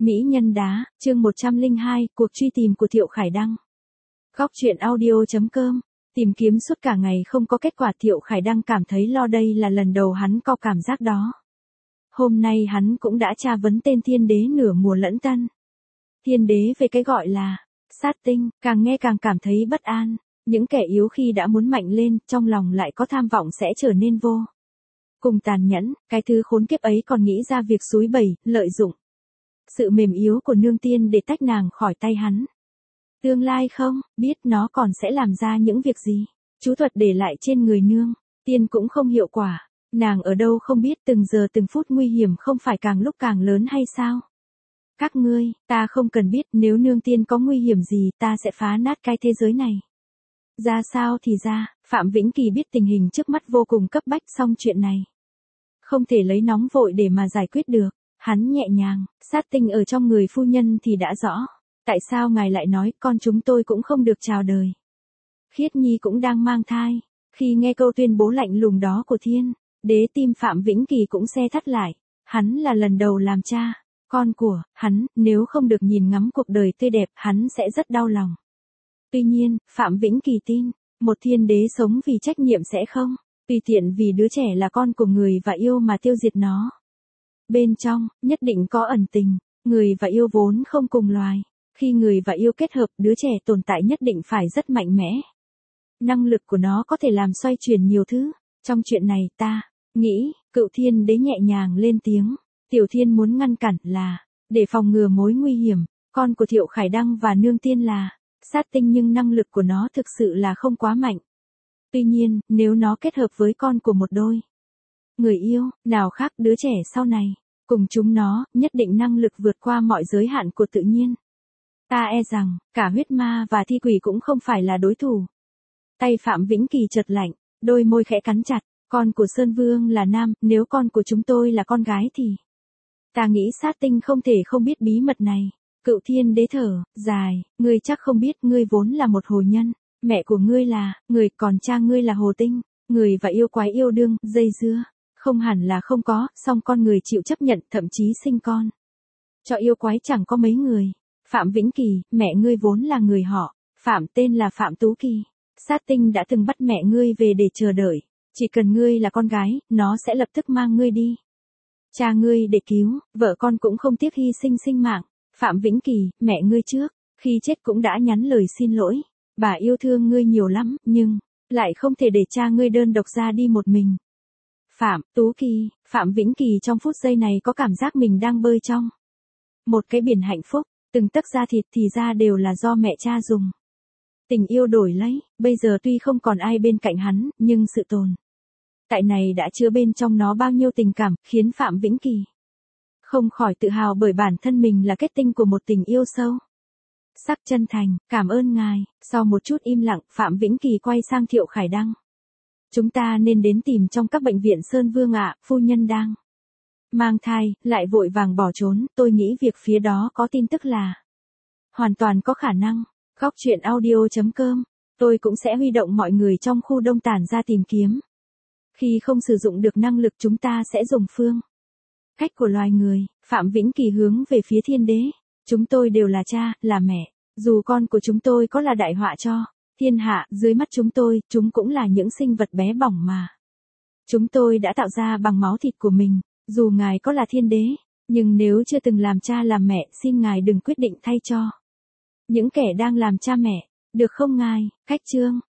Mỹ nhân đá, chương 102, cuộc truy tìm của Thiệu Khải Đăng. Góc truyện audio.com. Tìm kiếm suốt cả ngày không có kết quả, Thiệu Khải Đăng cảm thấy lo, đây là lần đầu hắn có cảm giác đó. Hôm nay hắn cũng đã tra vấn tên thiên đế nửa mùa lẫn tân. Thiên đế về cái gọi là sát tinh, càng nghe càng cảm thấy bất an. Những kẻ yếu khi đã muốn mạnh lên, trong lòng lại có tham vọng sẽ trở nên vô cùng tàn nhẫn. Cái thứ khốn kiếp ấy còn nghĩ ra việc xúi bẩy, lợi dụng sự mềm yếu của nương tiên để tách nàng khỏi tay hắn. Tương lai không biết nó còn sẽ làm ra những việc gì. Chú thuật để lại trên người nương tiên cũng không hiệu quả. Nàng ở đâu không biết, từng giờ từng phút nguy hiểm không phải càng lúc càng lớn hay sao? Các ngươi, ta không cần biết, nếu nương tiên có nguy hiểm gì ta sẽ phá nát cái thế giới này. Ra sao thì ra, Phạm Vĩnh Kỳ biết tình hình trước mắt vô cùng cấp bách, song chuyện này không thể lấy nóng vội để mà giải quyết được. Hắn nhẹ nhàng, sát tinh ở trong người phu nhân thì đã rõ. Tại sao ngài lại nói con chúng tôi cũng không được chào đời? Khiết Nhi cũng đang mang thai. Khi nghe câu tuyên bố lạnh lùng đó của thiên đế, tim Phạm Vĩnh Kỳ cũng se thắt lại. Hắn là lần đầu làm cha con của hắn, nếu không được nhìn ngắm cuộc đời tươi đẹp hắn sẽ rất đau lòng. Tuy nhiên, Phạm Vĩnh Kỳ tin, một thiên đế sống vì trách nhiệm sẽ không tùy tiện vì đứa trẻ là con của người và yêu mà tiêu diệt nó. Bên trong, nhất định có ẩn tình, người và yêu vốn không cùng loài. Khi người và yêu kết hợp, đứa trẻ tồn tại nhất định phải rất mạnh mẽ. Năng lực của nó có thể làm xoay chuyển nhiều thứ. Trong chuyện này ta nghĩ, Cựu Thiên Đế nhẹ nhàng lên tiếng. Tiểu Thiên muốn ngăn cản là để phòng ngừa mối nguy hiểm. Con của Thiệu Khải Đăng và nương tiên là sát tinh, nhưng năng lực của nó thực sự là không quá mạnh. Tuy nhiên, nếu nó kết hợp với con của một đôi người yêu nào khác, đứa trẻ sau này cùng chúng nó nhất định năng lực vượt qua mọi giới hạn của tự nhiên. Ta e rằng cả huyết ma và thi quỷ cũng không phải là đối thủ. Tay Phạm Vĩnh Kỳ chợt lạnh, đôi môi khẽ cắn chặt. Con của Sơn Vương là nam, nếu con của chúng tôi là con gái thì ta nghĩ sát tinh không thể không biết bí mật này. Cựu Thiên Đế thở dài, ngươi chắc không biết, ngươi vốn là một hồ nhân. Mẹ của ngươi là người, còn cha ngươi là hồ tinh. Người và yêu quái yêu đương, dây dưa. Không hẳn là không có, song con người chịu chấp nhận, thậm chí sinh con cho yêu quái chẳng có mấy người. Phạm Vĩnh Kỳ, mẹ ngươi vốn là người họ Phạm, tên là Phạm Tú Kỳ. Sát tinh đã từng bắt mẹ ngươi về để chờ đợi. Chỉ cần ngươi là con gái, nó sẽ lập tức mang ngươi đi. Cha ngươi để cứu, vợ con cũng không tiếc hy sinh sinh mạng. Phạm Vĩnh Kỳ, mẹ ngươi trước khi chết cũng đã nhắn lời xin lỗi. Bà yêu thương ngươi nhiều lắm, nhưng lại không thể để cha ngươi đơn độc ra đi một mình. Phạm Tú Kỳ, Phạm Vĩnh Kỳ trong phút giây này có cảm giác mình đang bơi trong một cái biển hạnh phúc. Từng tấc da thịt thì ra đều là do mẹ cha dùng tình yêu đổi lấy. Bây giờ tuy không còn ai bên cạnh hắn, nhưng sự tồn tại này đã chứa bên trong nó bao nhiêu tình cảm, khiến Phạm Vĩnh Kỳ không khỏi tự hào bởi bản thân mình là kết tinh của một tình yêu sâu sắc chân thành. Cảm ơn ngài. Sau một chút im lặng, Phạm Vĩnh Kỳ quay sang Thiệu Khải Đăng. Chúng ta nên đến tìm trong các bệnh viện Sơn Vương ạ, phu nhân đang mang thai, lại vội vàng bỏ trốn, tôi nghĩ việc phía đó có tin tức là hoàn toàn có khả năng. Góc truyện audio.com. Tôi cũng sẽ huy động mọi người trong khu đông tản ra tìm kiếm. Khi không sử dụng được năng lực chúng ta sẽ dùng phương cách của loài người. Phạm Vĩnh Kỳ hướng về phía thiên đế. Chúng tôi đều là cha, là mẹ. Dù con của chúng tôi có là đại họa cho thiên hạ, dưới mắt chúng tôi, chúng cũng là những sinh vật bé bỏng mà chúng tôi đã tạo ra bằng máu thịt của mình. Dù ngài có là thiên đế, nhưng nếu chưa từng làm cha làm mẹ, xin ngài đừng quyết định thay cho những kẻ đang làm cha mẹ, được không ngài? Cách chương